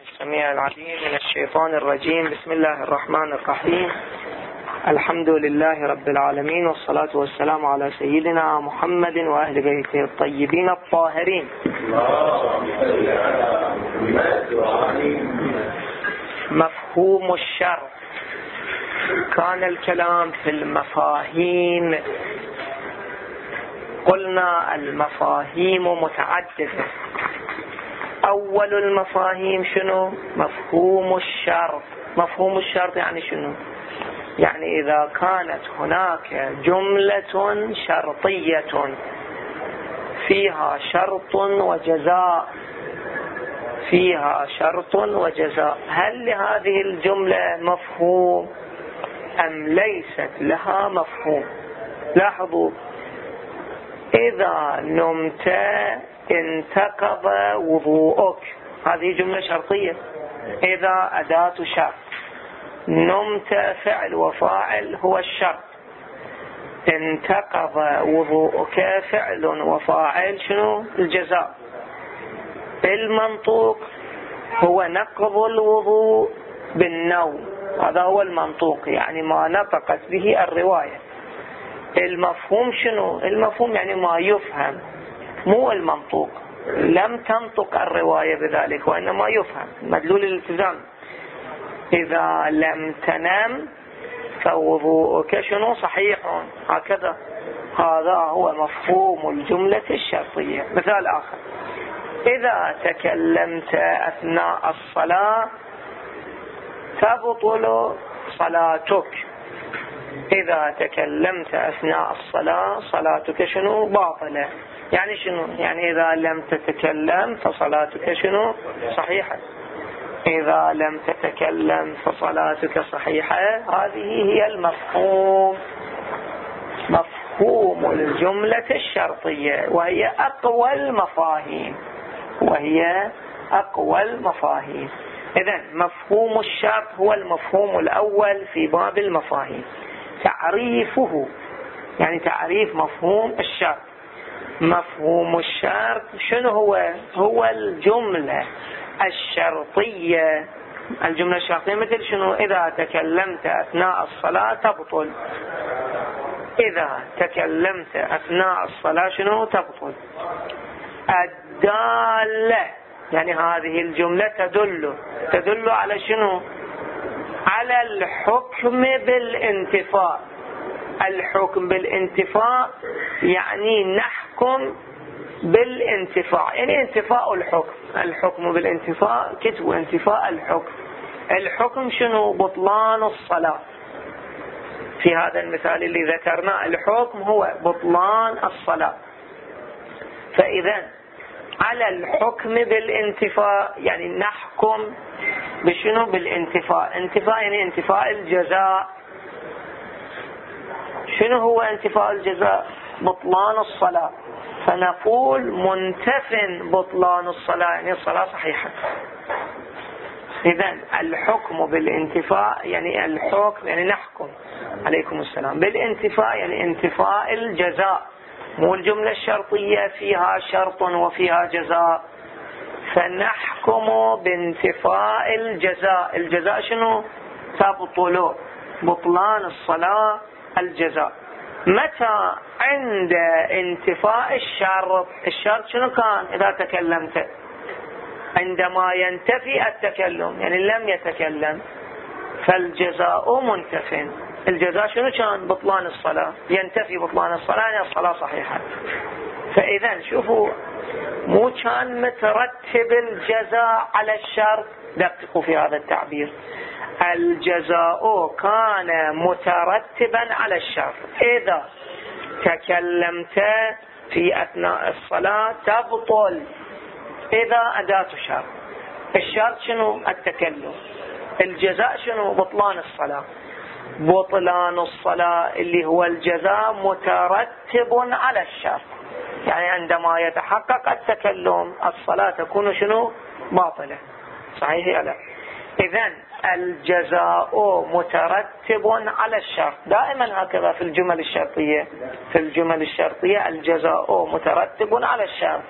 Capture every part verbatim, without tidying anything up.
السميع العليم من الشيطان الرجيم. بسم الله الرحمن الرحيم. الحمد لله رب العالمين، والصلاة والسلام على سيدنا محمد وأهل بيته الطيبين الطاهرين. مفهوم الشرع. كان الكلام في المفاهيم، قلنا المفاهيم متعددة. أول المفاهيم شنو؟ مفهوم الشرط. مفهوم الشرط يعني شنو؟ يعني إذا كانت هناك جملة شرطية فيها شرط وجزاء فيها شرط وجزاء هل لهذه الجملة مفهوم أم ليست لها مفهوم؟ لاحظوا، إذا نمت انتقض وضوءك، هذه جملة شرطية. إذا أداة شرط. نمت فعل وفاعل هو الشرط. انتقض وضوءك فعل وفاعل شنو؟ الجزاء. المنطوق هو نقض الوضوء بالنوم، هذا هو المنطوق، يعني ما نطقت به الرواية. المفهوم شنو؟ المفهوم يعني ما يفهم، مو المنطوق. لم تنطق الرواية بذلك وإنما يفهم مدلول الالتزام. إذا لم تنم فوضوءك شنو؟ صحيح. هكذا، هذا هو مفهوم الجملة الشرطية. مثال آخر: إذا تكلمت أثناء الصلاة تبطل صلاتك. إذا تكلمت أثناء الصلاة صلاتك شنو؟ باطلة. يعني شنو؟ يعني إذا لم تتكلم فصلاتك شنو؟ صحيحة. إذا لم تتكلم فصلاتك صحيحة. هذه هي المفهوم، مفهوم الجملة الشرطية، وهي أقوى المفاهيم وهي أقوى المفاهيم. إذن مفهوم الشرط هو المفهوم الأول في باب المفاهيم. تعريفه يعني تعريف مفهوم الشرط. مفهوم الشرط شنو هو؟ هو الجملة الشرطية. الجملة الشرطية مثل شنو؟ إذا تكلمت أثناء الصلاة تبطل. إذا تكلمت أثناء الصلاة شنو؟ تبطل. الدالة يعني هذه الجملة تدل تدل على شنو؟ على الحكم بالانتفاء. الحكم بالانتفاء يعني نحكم بالانتفاع، يعني انتفاء الحكم. الحكم بالانتفاء كتب انتفاء الحكم. الحكم شنو؟ بطلان الصلاة. في هذا المثال اللي ذكرناه الحكم هو بطلان الصلاة. فإذا على الحكم بالانتفاء يعني نحكم بشنو؟ بالانتفاء. انتفاء يعني انتفاء الجزاء. شنو هو انتفاء الجزاء؟ بطلان الصلاة. فنقول منتف بطلان الصلاة، يعني الصلاة صحيحة. إذن الحكم بالانتفاء يعني الحكم يعني نحكم عليكم السلام بالانتفاء يعني انتفاء الجزاء، مو الجملة الشرطية فيها شرط وفيها جزاء. فنحكم بانتفاء الجزاء. الجزاء شنو؟ تبطل. بطلان الصلاة الجزاء. متى؟ عند انتفاء الشرط. الشرط شنو كان؟ إذا تكلمت. عندما ينتفي التكلم يعني لم يتكلم فالجزاء منتف. الجزاء شنو كان؟ بطلان الصلاة. ينتفي بطلان الصلاة يعني الصلاة صحيحة. فإذا شوفوا، مو كان مترتب الجزاء على الشرط. دققوا في هذا التعبير. الجزاء كان مترتبا على الشرط. إذا تكلمت في أثناء الصلاة تبطل. إذا أداة شرط. الشرط شنو؟ التكلم. الجزاء شنو؟ بطلان الصلاة. بطلان الصلاة اللي هو الجزاء مترتب على الشرط، يعني عندما يتحقق التكلم الصلاة تكون شنو؟ باطلة. صحيح ولا لا؟ إذن الجزاء مترتب على الشرط، دائما هكذا في الجمل الشرطية. في الجمل الشرطية الجزاء مترتب على الشرط،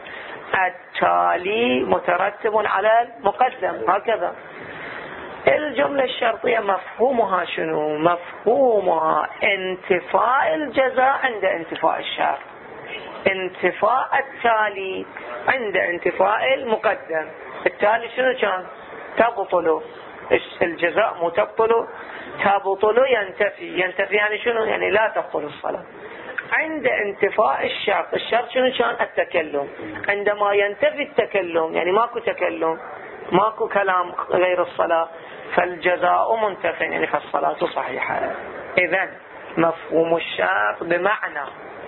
التالي مترتب على المقدم، هكذا. الجملة الشرطية مفهومها شنو؟ مفهومها انتفاء الجزاء عند انتفاء الشرط، انتفاء التالي عند انتفاء المقدم. التالي شنو كان؟ تبطل الجزاء، مو تبطل، تبطل ينتفي. ينتفي يعني شنو؟ يعني لا تبطل الصلاة. عند انتفاء الشرط، الشرط شنو كان؟ التكلم. عندما ينتفي التكلم يعني ماكو تكلم، ماكو كلام غير الصلاة، فالجزاء منتفي، يعني فالصلاة صحيحة. إذن مفهوم الشرط بمعنى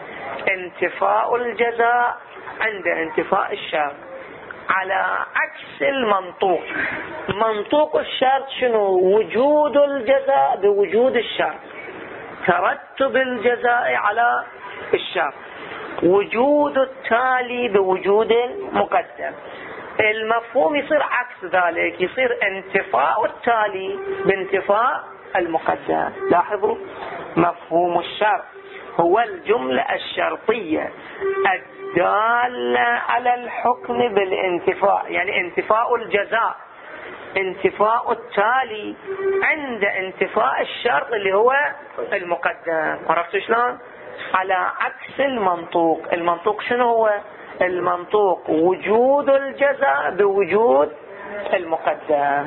انتفاء الجزاء عند انتفاء الشرط، على عكس المنطوق. منطوق الشرط شنو؟ وجود الجزاء بوجود الشرط، ترتب الجزاء على الشرط، وجود التالي بوجود المقدم. المفهوم يصير عكس ذلك، يصير انتفاء التالي بانتفاء المقدم. لاحظوا، مفهوم الشرط هو الجملة الشرطية الدالة على الحكم بالانتفاء، يعني انتفاء الجزاء، انتفاء التالي عند انتفاء الشرط اللي هو المقدم. عرفتوا شلون؟ على عكس المنطوق. المنطوق شنو هو؟ المنطوق وجود الجزاء بوجود المقدم.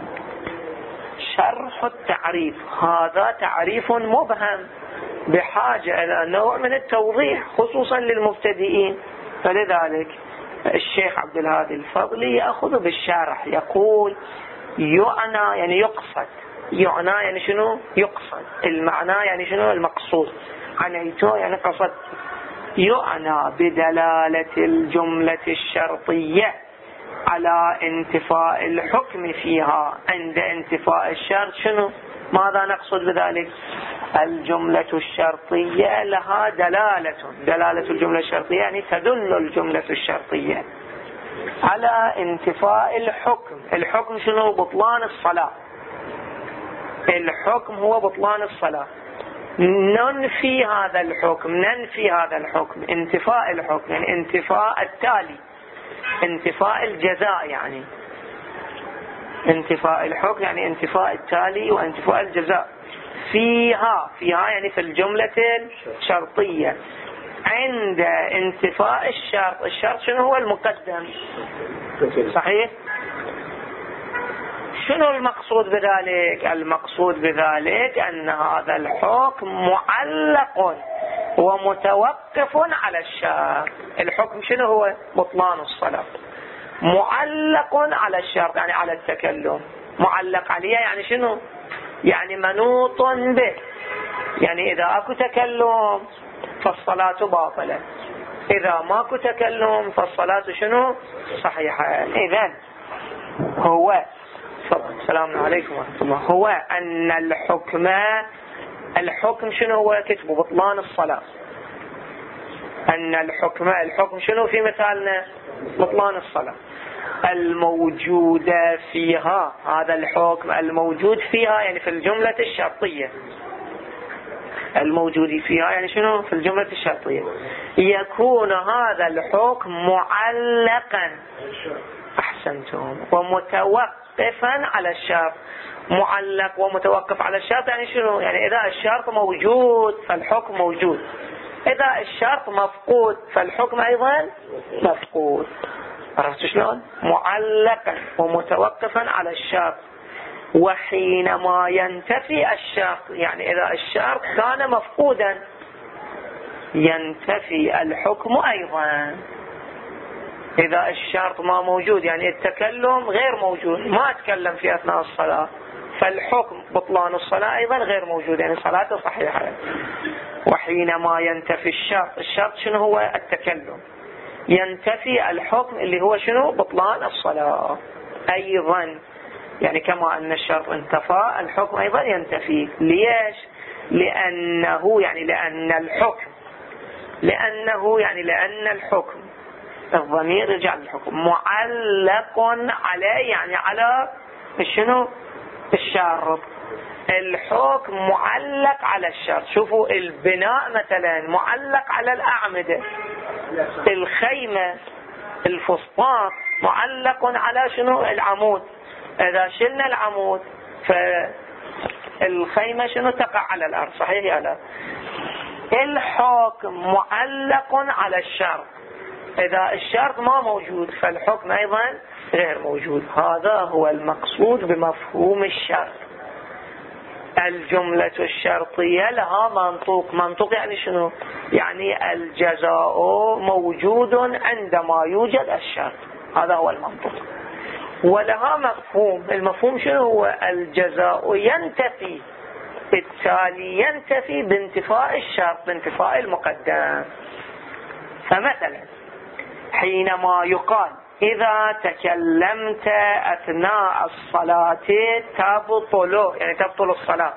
شرح التعريف، هذا تعريف مبهم بحاجة إلى نوع من التوضيح خصوصا للمبتدئين، فلذلك الشيخ عبد الهادي الفضلي يأخذ بالشرح، يقول يعنى يعني يقصد. يعنى يعني شنو؟ يقصد. المعنى يعني شنو؟ المقصود. عنيته يعني قصد. يعنى بدلالة الجملة الشرطية على انتفاء الحكم فيها عند انتفاء الشرط. شنو؟ ماذا نقصد بذلك؟ الجملة الشرطية لها دلالة. دلالة الجملة الشرطية يعني تدل الجملة الشرطية على انتفاء الحكم. الحكم شنو؟ بطلان الصلاة. الحكم هو بطلان الصلاة. ننفي هذا الحكم، ننفي هذا الحكم، انتفاء الحكم يعني انتفاء التالي، انتفاء الجزاء، يعني انتفاء الحكم يعني انتفاء التالي وانتفاء الجزاء فيها. فيها يعني في الجملة الشرطية عند انتفاء الشرط. الشرط شنو هو؟ المقدم، صحيح؟ شنو المقصود بذلك؟ المقصود بذلك أن هذا الحكم معلق ومتوقف على الشرط. الحكم شنو هو؟ بطلان الصلاة. معلق على الشرط يعني على التكلم. معلق عليه يعني شنو؟ يعني منوط به، يعني إذا أكو تكلم فالصلاة باطلة، إذا ماكو تكلم فالصلاة شنو؟ صحيحة. إذن هو السلام عليكم ورحمة الله. هو أن الحكم، الحكم شنو هو؟ كتب بطلان الصلاة. أن الحكم، الحكم شنو في مثالنا؟ بطلان الصلاة. الموجود فيها، هذا الحكم الموجود فيها يعني في الجملة الشرطية. الموجود فيها يعني شنو؟ في الجملة الشرطية. يكون هذا الحكم معلقا، أحسنتم، ومتوقفا على الشرط. معلق ومتوقف على الشرط يعني شنو؟ يعني إذا الشرط موجود فالحكم موجود، إذا الشرط مفقود فالحكم أيضا مفقود. عرفت شلون؟ معلقا ومتوقفا على الشرط. وحينما ينتفي الشرط يعني إذا الشرط كان مفقودا ينتفي الحكم أيضا. إذا الشرط ما موجود يعني التكلم غير موجود، ما أتكلم في أثناء الصلاة، فالحكم بطلان الصلاة أيضا غير موجود، يعني صلاته صحيحة. وحينما ينتفي الشرط، الشرط شنو هو؟ التكلم. ينتفي الحكم اللي هو شنو؟ بطلان الصلاة أيضا. يعني كما أن الشرط انتفى الحكم أيضا ينتفي. ليش؟ لأنه يعني لأن الحكم، لأنه يعني لأن الحكم، الضمير يرجع للحكم، معلق عليه يعني على شنو؟ الشرط. الحكم معلق على الشرط. شوفوا البناء مثلا معلق على الأعمدة، الخيمة الفسطاط معلق على شنو؟ العمود. إذا شلنا العمود فالخيمة شنو؟ تقع على الأرض، صحيح يا لا؟ الحكم معلق على الشرط، إذا الشرط ما موجود فالحكم أيضا غير موجود. هذا هو المقصود بمفهوم الشرط. الجملة الشرطية لها منطوق. منطوق يعني شنو؟ يعني الجزاء موجود عندما يوجد الشرط، هذا هو المنطوق. ولها مفهوم. المفهوم شنو هو؟ الجزاء ينتفي، بالتالي ينتفي بانتفاء الشرط، بانتفاء المقدم. فمثلا حينما يقال إذا تكلمت أثناء الصلاة تبطل، يعني تبطل الصلاة،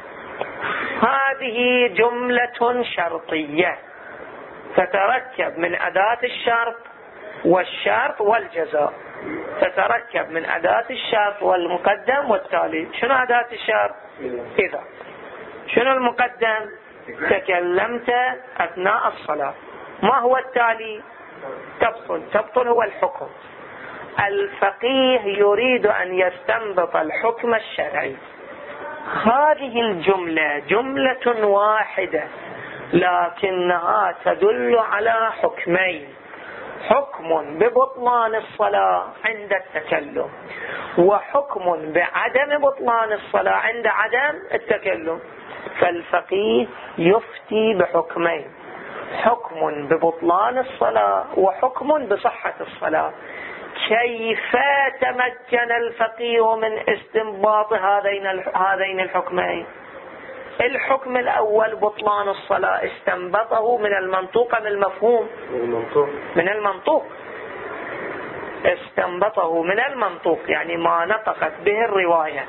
هذه جملة شرطية تتركب من أداة الشرط والشرط والجزاء، تتركب من أداة الشرط والمقدم والتالي. شنو أداة الشرط؟ إذا. شنو المقدم؟ تكلمت أثناء الصلاة. ما هو التالي؟ تبطل. تبطل هو الحكم. الفقيه يريد أن يستنبط الحكم الشرعي. هذه الجملة جملة واحدة لكنها تدل على حكمين: حكم ببطلان الصلاة عند التكلم، وحكم بعدم بطلان الصلاة عند عدم التكلم. فالفقيه يفتي بحكمين: حكم ببطلان الصلاة وحكم بصحة الصلاة. كيف تمكن الفقيه من استنباط هذين هذين الحكمين؟ الحكم الأول بطلان الصلاة استنبطه من المنطوق من المفهوم؟ من المنطوق. استنبطه من المنطوق، يعني ما نطقت به الرواية.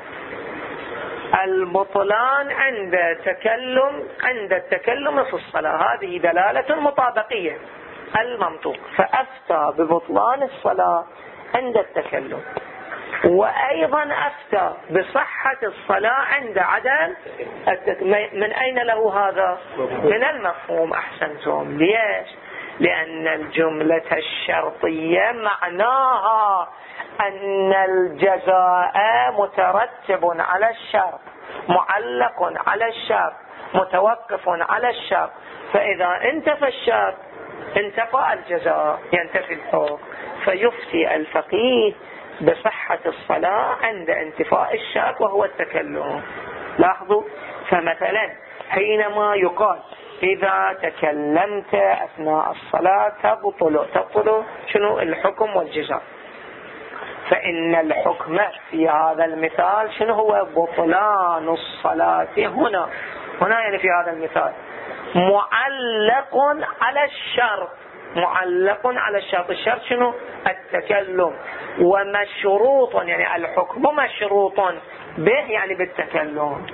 البطلان عند تكلم، عند التكلم في الصلاة، هذه دلالة مطابقية، المنطوق. فأفتى ببطلان الصلاة عند التكلم، وأيضا أفتى بصحة الصلاة عند عدم التكلم. من أين له هذا؟ من المفهوم. أحسنتم. ليش؟ لأن الجملة الشرطية معناها أن الجزاء مترتب على الشرط، معلق على الشرط، متوقف على الشرط. فإذا انتفى الشرط انتفى الجزاء، ينتفي الحكم. فيفتي الفقيه بصحة الصلاة عند انتفاء الشرط وهو التكلم. لاحظوا. فمثلا حينما يقال إذا تكلمت أثناء الصلاة تبطل، تبطل شنو؟ الحكم والجزاء. فإن الحكم في هذا المثال شنو هو؟ بطلان الصلاة. هنا هنا يعني في هذا المثال معلق على الشرط، معلق على الشرط. الشرط شنو؟ التكلم. ومشروط، يعني الحكم مشروط به، يعني بالتكلم.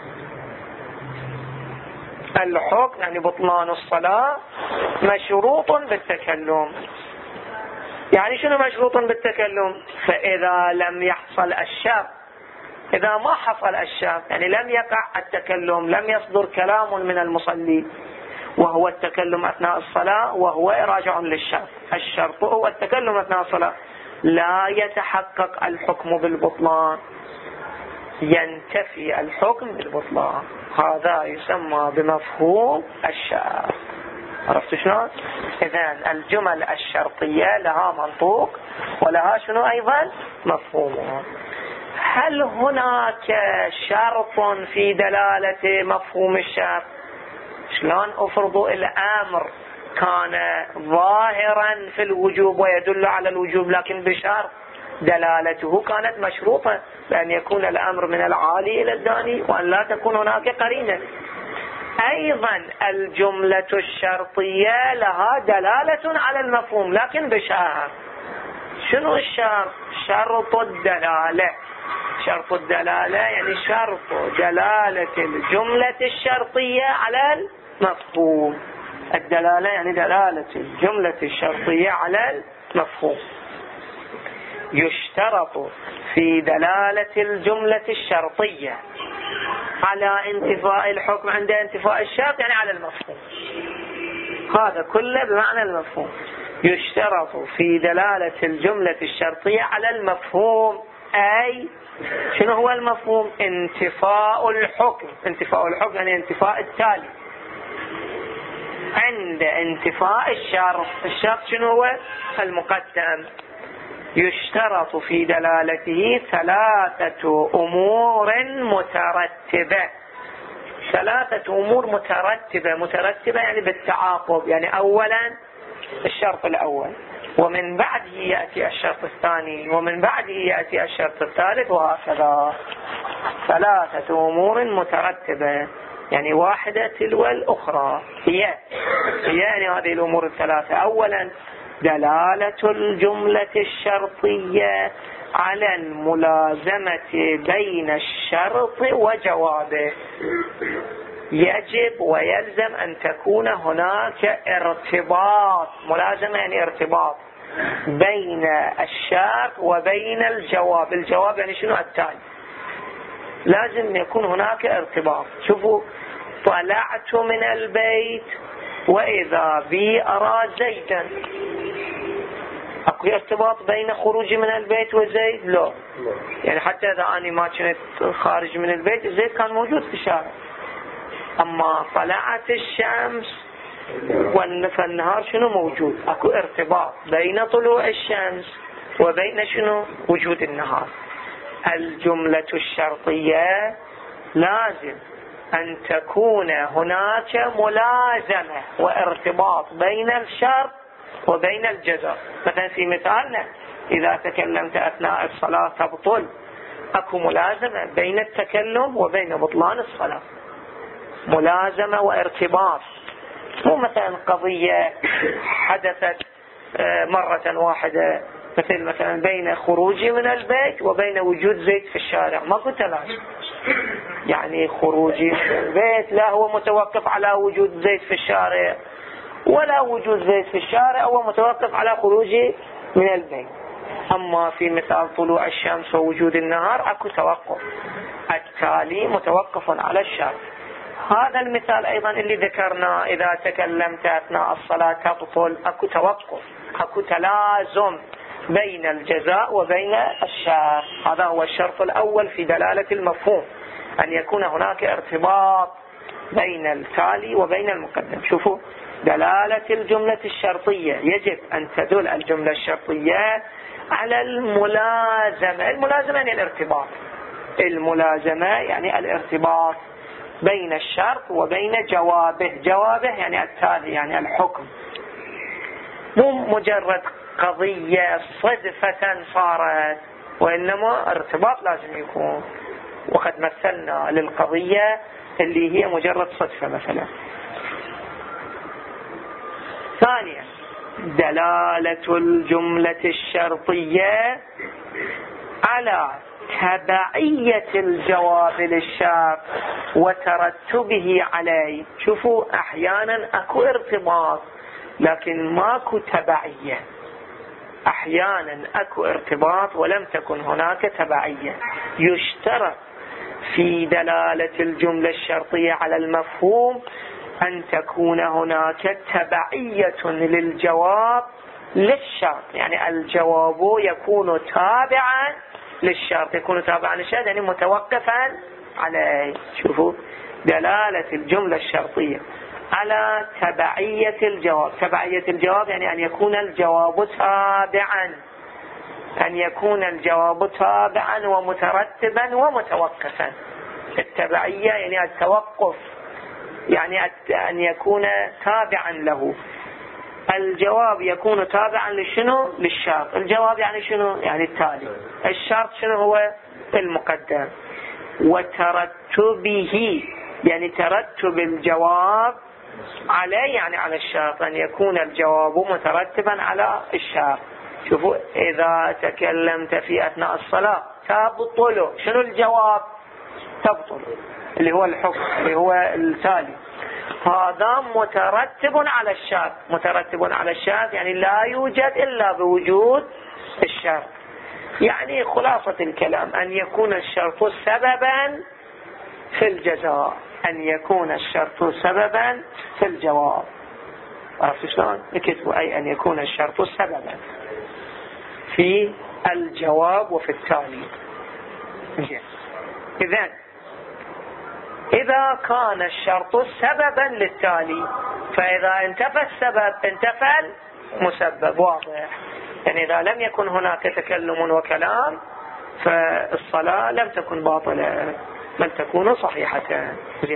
الحكم يعني بطلان الصلاة مشروط بالتكلم. يعني شنو مشروط بالتكلم؟ فإذا لم يحصل الشرط، إذا ما حصل الشرط، يعني لم يقع التكلم، لم يصدر كلام من المصلي وهو التكلم أثناء الصلاة، وهو راجع للشرط. الشرط هو التكلم أثناء الصلاة، لا يتحقق الحكم بالبطلان، ينتفي الحكم بالبطلان. هذا يسمى بمفهوم الشرط. عرفت شلون؟ إذن الجمل الشرطية لها منطوق ولها شنو أيضا؟ مفهوم. هل هناك شرط في دلالة مفهوم الشرط؟ شلون افرضوا الامر كان ظاهرا في الوجوب ويدل على الوجوب، لكن بشرط دلالته كانت مشروطة، بأن يكون الامر من العالي الى الداني وان لا تكون هناك قرينة. ايضا الجملة الشرطية لها دلالة على المفهوم، لكن بشرط. شنو الشرط؟ شرط الدلالة. شرط الدلالة يعني شرط دلالة الجملة الشرطية على المفهوم. الدلالة يعني دلالة الجملة الشرطية على المفهوم. يشترط في دلالة الجملة الشرطية على انتفاء الحكم عند انتفاء الشرط، يعني على المفهوم. هذا كله بمعنى المفهوم. يشترط في دلالة الجملة الشرطية على المفهوم، أي شنو هو المفهوم؟ انتفاء الحكم. انتفاء الحكم يعني انتفاء التالي عند انتفاء الشرط. الشرط شنو هو؟ المقدم. يشترط في دلالته ثلاثة أمور مترتبة. ثلاثة أمور مترتبة. مترتبة يعني بالتعاقب، يعني أولا الشرط الأول، ومن بعده يأتي الشرط الثاني، ومن بعده يأتي الشرط الثالث، وهكذا. ثلاثة أمور مترتبة يعني واحدة تلو الأخرى. هي هي يعني هذه الأمور الثلاثة: أولا دلالة الجملة الشرطية على الملازمة بين الشرط وجوابه. يجب ويلزم أن تكون هناك ارتباط. ملازمة يعني ارتباط بين الشرط وبين الجواب. الجواب يعني شنو؟ التالي. لازم يكون هناك ارتباط. شوفوا: طلعت من البيت وإذا بي أرى زيدا. أكو ارتباط بين خروجي من البيت وزيد؟ لا. يعني حتى إذا أنا ما كنت خارج من البيت زيد كان موجود في الشارع. أما طلعت الشمس والنهار شنو موجود؟ أكو ارتباط بين طلوع الشمس وبين شنو؟ وجود النهار. الجملة الشرطية لازم أن تكون هناك ملازمة وارتباط بين الشرط وبين الجزاء. مثلا في مثالنا: إذا تكلمت أثناء الصلاة تبطل. أكو ملازمة بين التكلم وبين بطلان الصلاة. ملازمة وارتباط. مو مثلا قضية حدثت مرة واحدة، مثل مثلا بين خروجي من البيت وبين وجود زيد في الشارع. ما كنت لازم يعني خروجي من البيت لا هو متوقف على وجود زيد في الشارع، ولا وجود زيد في الشارع هو متوقف على خروجي من البيت. أما في مثال طلوع الشمس ووجود النهار أكو توقف. التالي متوقف على الشرط. هذا المثال أيضا اللي ذكرنا: إذا تكلمت أثناء الصلاة تبطل. أكو توقف، أكو تلازم بين الجزاء وبين الشرط. هذا هو الشرط الأول في دلالة المفهوم، أن يكون هناك ارتباط بين التالي وبين المقدم. شوفوا: دلالة الجملة الشرطية يجب أن تدل الجملة الشرطية على الملازمة. الملازمة يعني الارتباط. الملازمة يعني الارتباط بين الشرط وبين جوابه. جوابه يعني التالي، يعني الحكم. مو مجرد قضية صدفة صارت، وإنما ارتباط لازم يكون. وقد مثلنا للقضية اللي هي مجرد صدفة مثلا. ثانيا دلالة الجملة الشرطية على تبعية الجواب للشرط وترتبه عليه. شوفوا: أحيانا أكو ارتباط لكن ماكو تبعية. أحيانا أكو ارتباط ولم تكن هناك تبعية. يشترط في دلالة الجملة الشرطية على المفهوم أن تكون هناك تبعية للجواب للشرط. يعني الجواب يكون تابعا للشرط. يكون تابعا للشرط يعني متوقفا عليه. شوفوا: دلالة الجملة الشرطية على تبعية الجواب. تبعية الجواب يعني أن يكون الجواب تابعا. أن يكون الجواب تابعا ومترتبا ومتوقفا. التبعية يعني التوقف، يعني أن يكون تابعا له. الجواب يكون تابعا لشنو؟ للشرط. الجواب يعني شنو؟ يعني التالي. الشرط شنو هو؟ المقدم. وترتبه يعني ترتب الجواب عليه، يعني على الشرط، أن يكون الجواب مترتبا على الشرط. شوفوا: إذا تكلمت في أثناء الصلاة تبطل. شنو الجواب؟ تبطل، اللي هو الحكم، اللي هو التالي. هذا مترتب على الشرط. مترتب على الشرط يعني لا يوجد إلا بوجود الشرط. يعني خلاصة الكلام أن يكون الشرط سببا في الجزاء، أن يكون الشرط سببا في الجواب. عرفت شلون؟ اكتبوا أي أن يكون الشرط سببا في الجواب وفي التالي. إذن إذا كان الشرط سببا للتالي، فإذا انتفى السبب انتفى المسبب. واضح؟ يعني إذا لم يكن هناك تكلم وكلام فالصلاة لم تكن باطلة بل تكون صحيحة.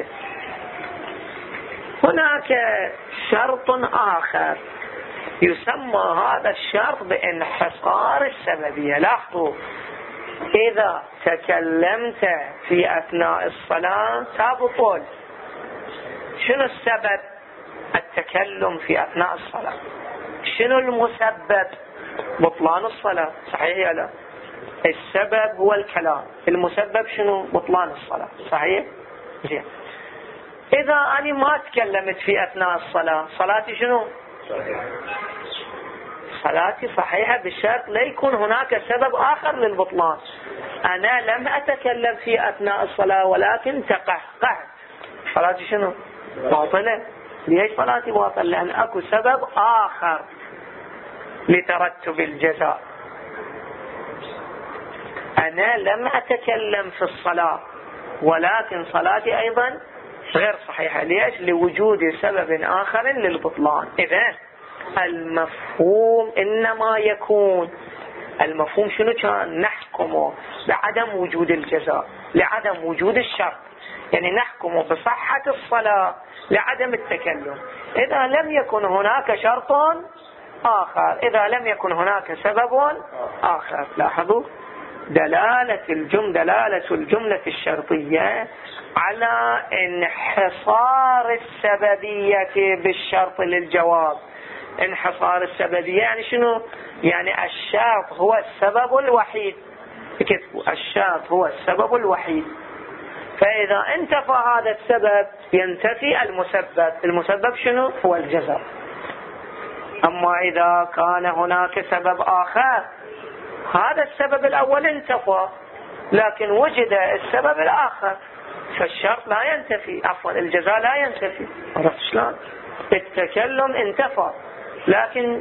هناك شرط آخر يسمى هذا الشرط بانحصار السببية. لاحظوا، إذا تكلمت في أثناء الصلاة تبطل. شنو السبب؟ التكلم في أثناء الصلاة. شنو المسبب؟ بطلان الصلاة. صحيح يا لا؟ السبب هو الكلام، المسبب شنو؟ بطلان الصلاة. صحيح؟ زين. إذا أنا ما تكلمت في أثناء الصلاة صلاتي شنو؟ صلاتي صحيحة بالشرط لا يكون هناك سبب آخر للبطلان. أنا لم أتكلم في أثناء الصلاة ولكن تقهقهت، صلاتي شنو؟ باطلة. ليش صلاتي باطلة؟ لأن أكو سبب آخر لترتب الجزاء. أنا لم أتكلم في الصلاة ولكن صلاتي أيضا غير صحيحة. ليش؟ لوجود سبب آخر للبطلان. إذن المفهوم إنما يكون، المفهوم شنو كان؟ نحكمه بعدم وجود الجزاء لعدم وجود الشرط، يعني نحكمه بصحة الصلاة لعدم التكلم. إذا لم يكن هناك شرط آخر، إذا لم يكن هناك سبب آخر. لاحظوا دلالة الجملة دلالة الجملة الشرطية على انحصار السببية بالشرط للجواب. انحصار السببية يعني شنو؟ يعني الشرط هو السبب الوحيد. اكتبوا الشرط هو السبب الوحيد، فإذا انتفى هذا السبب ينتفي المسبب. المسبب شنو؟ هو الجزاء. أما إذا كان هناك سبب آخر، هذا السبب الأول انتفى لكن وجد السبب الآخر، فالشرط لا ينتفي، عفوا الجزاء لا ينتفي. عرفت شلون؟ التكلم انتفى لكن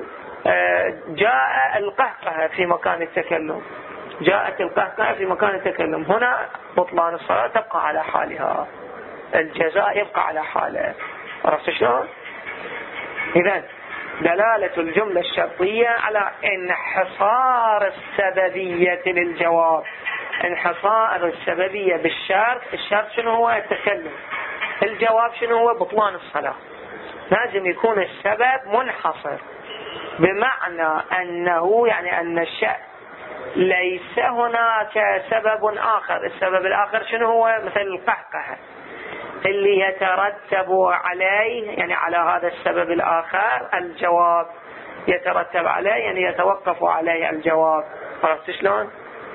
جاء القهقه في مكان التكلم، جاءت القهقه في مكان التكلم، هنا بطلان الصلاة تبقى على حالها، الجزاء يبقى على حاله. عرفت شلون؟ إذن دلالة الجملة الشرطية على انحصار السببية للجواب. انحصار السببية بالشرط. الشرط شنو هو؟ التكلم. الجواب شنو هو؟ بطلان الصلاة. لازم يكون السبب منحصر، بمعنى أنه يعني أن الشيء ليس هناك سبب آخر. السبب الآخر شنو هو؟ مثل القهقه اللي يترتب عليه، يعني على هذا السبب الآخر الجواب يترتب عليه، يعني يتوقف عليه الجواب. عرفت شلون؟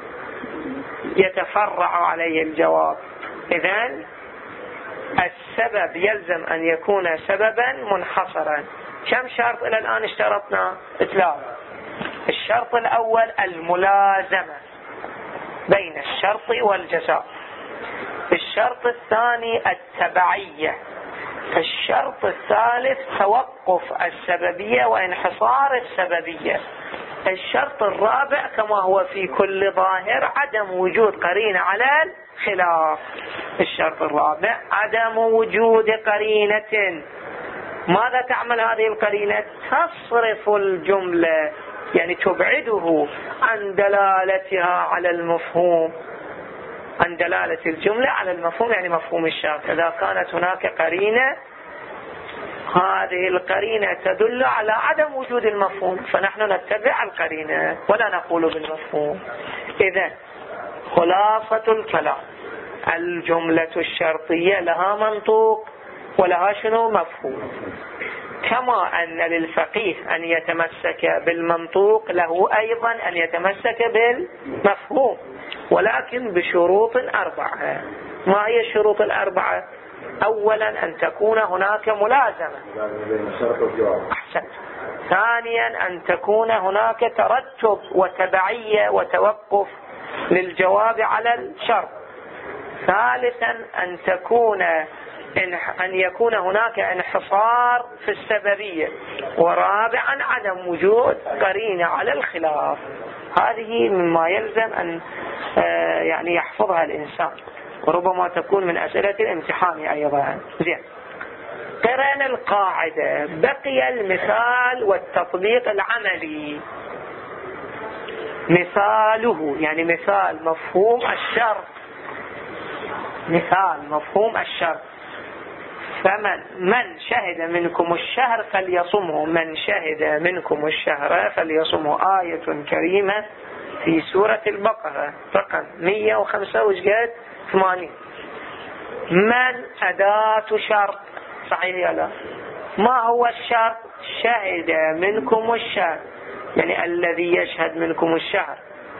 يتفرع عليه الجواب. إذن السبب يلزم أن يكون سببا منحصرا. كم شرط إلى الآن اشترطنا؟ ثلاثة. الشرط الأول الملازمة بين الشرط والجزاء. الشرط الثاني التبعية. الشرط الثالث توقف السببية وانحصار السببية. الشرط الرابع كما هو في كل ظاهر عدم وجود قرينة على الخلاف. الشرط الرابع عدم وجود قرينة. ماذا تعمل هذه القرينة؟ تصرف الجملة، يعني تبعده عن دلالتها على المفهوم، عن دلالة الجملة على المفهوم، يعني مفهوم الشرط. إذا كانت هناك قرينة هذه القرينة تدل على عدم وجود المفهوم، فنحن نتبع القرينة ولا نقول بالمفهوم. إذن خلاصة الكلام الجملة الشرطية لها منطوق ولها شنو؟ مفهوم. كما أن للفقيه أن يتمسك بالمنطوق له أيضا أن يتمسك بالمفهوم، ولكن بشروط أربعة. ما هي الشروط الأربعة؟ أولا أن تكون هناك ملازمة. أحسن. ثانيا أن تكون هناك ترتب وتبعية وتوقف للجواب على الشرط. ثالثا أن تكون أن يكون هناك انحصار في السببية. ورابعا عدم وجود قرينة على الخلاف. هذه مما يلزم أن يعني يحفظها الإنسان، وربما تكون من أسئلة الامتحان أيضا. زين، قرأنا القاعدة، بقي المثال والتطبيق العملي. مثاله يعني مثال مفهوم الشرط، مثال مفهوم الشرط. فمن من شهد منكم الشهر فليصمه، من شهد منكم الشهر فليصمه. آية كريمة في سورة البقرة رقم مئة وخمسة وثمانين. من أداة شرط، صحيح يا لا؟ ما هو الشرط؟ شهد منكم الشهر، يعني الذي يشهد منكم الشهر.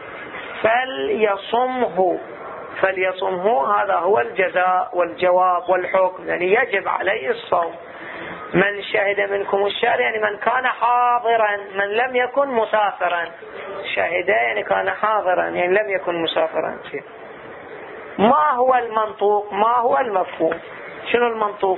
فليصمه، فليصمه هذا هو الجزاء والجواب والحكم، يعني يجب عليه الصوم. من شهد منكم الشهر يعني من كان حاضرا، من لم يكن مسافرا. شهد يعني كان حاضرا، يعني لم يكن مسافرا. ما هو المنطوق؟ ما هو المفهوم؟ شنو المنطوق؟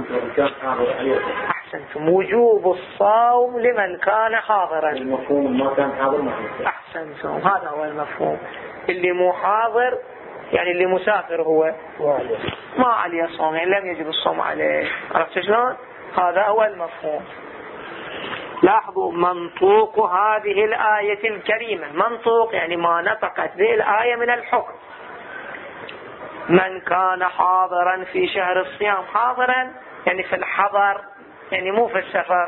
أحسنتم، وجوب الصوم لمن كان حاضرا. المفهوم ما كان حاضر ما أحسنتم، هذا هو المفهوم. اللي مو حاضر يعني اللي مسافر هو ما عليه الصوم، يعني لم يجب الصوم عليه. عرفت شلون؟ هذا هو المفهوم. لاحظوا منطوق هذه الآية الكريمة، منطوق يعني ما نطقت به الآية من الحكم. من كان حاضرا في شهر الصيام، حاضرا يعني في الحضر، يعني مو في السفر،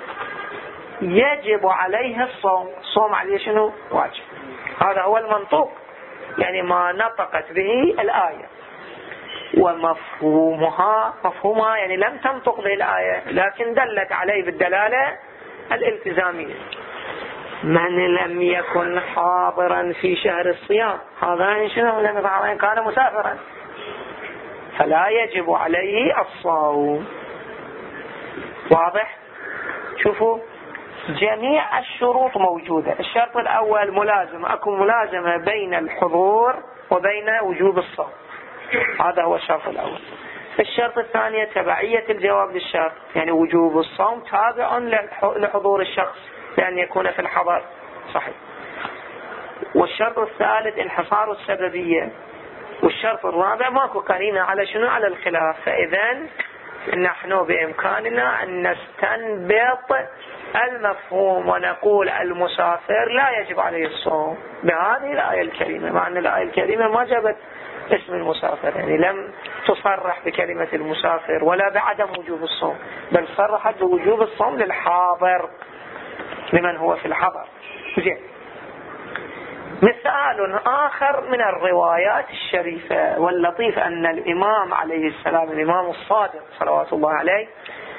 يجب عليه الصوم. صوم عليه شنو؟ واجب. هذا هو المنطوق، يعني ما نطقت به الآية. ومفهومها، مفهومها يعني لم تنطق به الآية لكن دلت عليه بالدلالة الالتزامية. من لم يكن حاضرا في شهر الصيام، هذا شنو؟ لم يكن كان مسافرا فلا يجب عليه الصوم. واضح؟ شوفوا جميع الشروط موجودة. الشرط الأول ملازمة، أكو ملازمة بين الحضور وبين وجوب الصوم، هذا هو الشرط الأول. الشرط الثاني تبعية الجواب للشرط، يعني وجوب الصوم تابع لحضور الشخص بأن يكون في الحضر، صحيح. والشرط الثالث انحصار السببية. والشرط الرابع ماكو قرينة على شنو؟ على الخلاف. فإذا نحن بإمكاننا أن نستنبط المفهوم ونقول المسافر لا يجب عليه الصوم بهذه الآية الكريمة، مع أن الآية الكريمة ما جابت اسم المسافر، يعني لم تصرح بكلمة المسافر ولا بعدم وجوب الصوم، بل صرحت بوجوب الصوم للحاضر، لمن هو في الحضر. زين، مثال آخر من الروايات الشريفة واللطيف أن الإمام عليه السلام، الإمام الصادق صلوات الله عليه،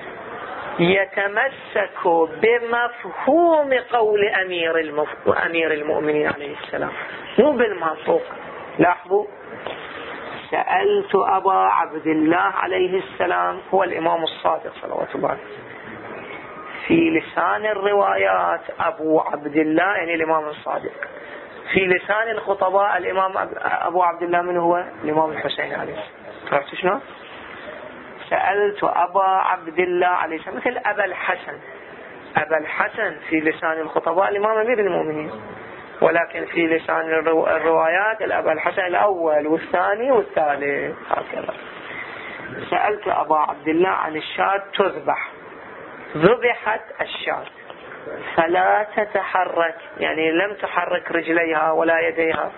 يتمسك بمفهوم قول أمير, المف... أمير المؤمنين عليه السلام، مو بالمنطوق. لاحظوا، سألت أبا عبد الله عليه السلام، هو الإمام الصادق صلوات الله عليه، في لسان الروايات أبو عبد الله يعني الإمام الصادق، في لسان الخطباء الإمام أبو عبد الله من هو؟ الإمام الحسين عليه السلام. عرفت شنو؟ سألت أبا عبد الله عليه السلام، مثل أبا الحسن. أبا الحسن في لسان الخطباء الإمام أمير المؤمنين، ولكن في لسان الرو... الروايات الأبا الحسن الأول والثاني والثالث هكذا. سألت أبا عبد الله عن الشاة تذبح، ذبحت الشاة فلا تتحرك، يعني لم تحرك رجليها ولا يديها،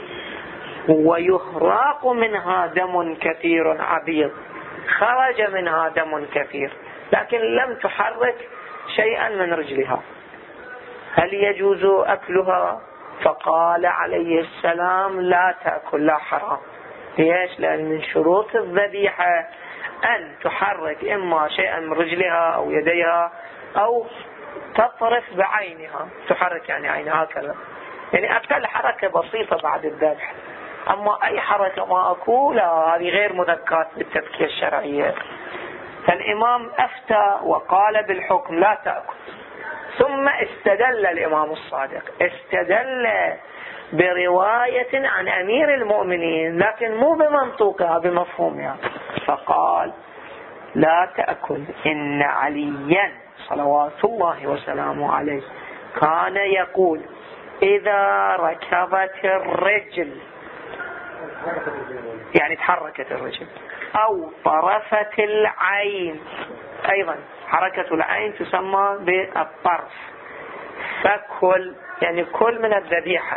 ويهراق منها دم كثير عبيض، خرج منها دم كثير لكن لم تحرك شيئا من رجلها، هل يجوز أكلها؟ فقال عليه السلام لا تأكل، لا حرام. ليش؟ لأن من شروط الذبيحة أن تحرك إما شيئا من رجلها أو يديها أو تطرف بعينها، تحرك يعني عينها هكذا، يعني أقل حركة بسيطة بعد الذبح. أما أي حركة ما أكو لا، هذه غير مذكرة بالتذكية الشرعية. فالإمام أفتى وقال بالحكم لا تأكل. ثم استدل الإمام الصادق، استدل برواية عن أمير المؤمنين لكن مو بمنطوقها، بمفهومها، فقال لا تأكل، إن عليا صلوات الله وسلامه عليه كان يقول إذا ركبت الرجل، يعني تحركت الرجل، أو طرفت العين، أيضا حركة العين تسمى بالطرف، فكل يعني كل من الذبيحة.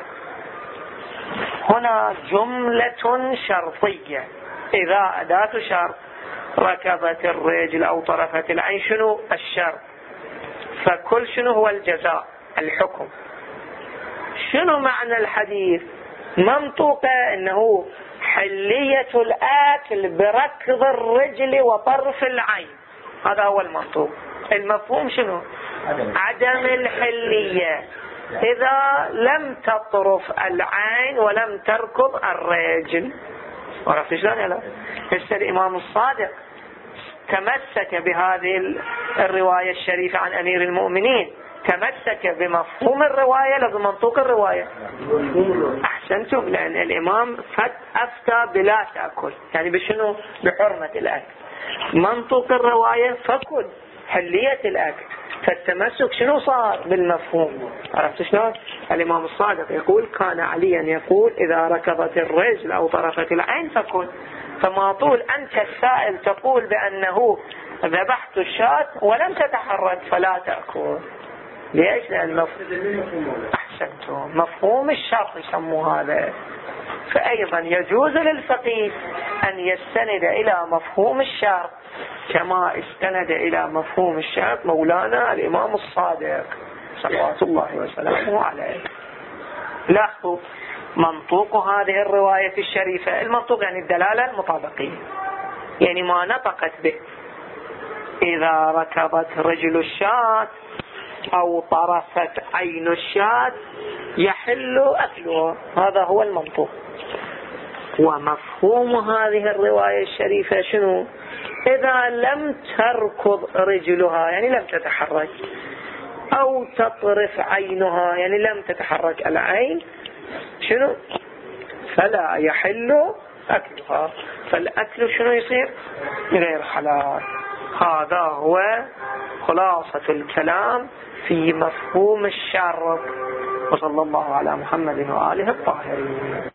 هنا جملة شرطية، إذا أداة شرط، ركبت الرجل أو طرفت العين، شنو الشرط؟ فكل شنو هو الجزاء، الحكم. شنو معنى الحديث؟ منطوقه انه حلية الآكل بركض الرجل وطرف العين، هذا هو المنطوق. المفهوم شنو؟ عدم الحلية إذا لم تطرف العين ولم تركض الرجل. عرفت شلون؟ لا هسه الإمام الصادق تمسك بهذه الرواية الشريفة عن أمير المؤمنين، تمسك بمفهوم الرواية لا بمنطوق الرواية. أحسنتم، لأن الإمام أفتى بلا تأكل، يعني بشنو؟ بحرمة الأكل. منطوق الرواية فكل حلية الأكل، فالتمسك شنو صار؟ بالمفهوم. عرفت شلون؟ الإمام الصادق يقول كان عليا يقول إذا ركضت الرجل أو طرفت العين فكل. فما طول أنت السائل تقول بأنه ذبحت الشاة ولم تتحرك فلا تأكل. ليش؟ لأن مفهوم أحسنتم مفهوم الشرط يسموه هذا. فأيضا يجوز للفقيه أن يستند إلى مفهوم الشرط كما استند إلى مفهوم الشرط مولانا الإمام الصادق صلوات الله وسلامه عليه. لاحظوا منطوق هذه الرواية الشريفة، المنطوق يعني الدلالة المطابقية، يعني ما نطقت به إذا ركضت رجل الشاة أو طرفت عين الشاة يحل أكله، هذا هو المنطوق. ومفهوم هذه الرواية الشريفة شنو؟ إذا لم تركض رجلها يعني لم تتحرك، أو تطرف عينها يعني لم تتحرك العين، شنو؟ فلا يحل أكلها. فالأكل شنو يصير؟ غير حلال. هذا هو خلاصة الكلام في مفهوم الشرط. وصلى الله على محمد وآله الطاهرين.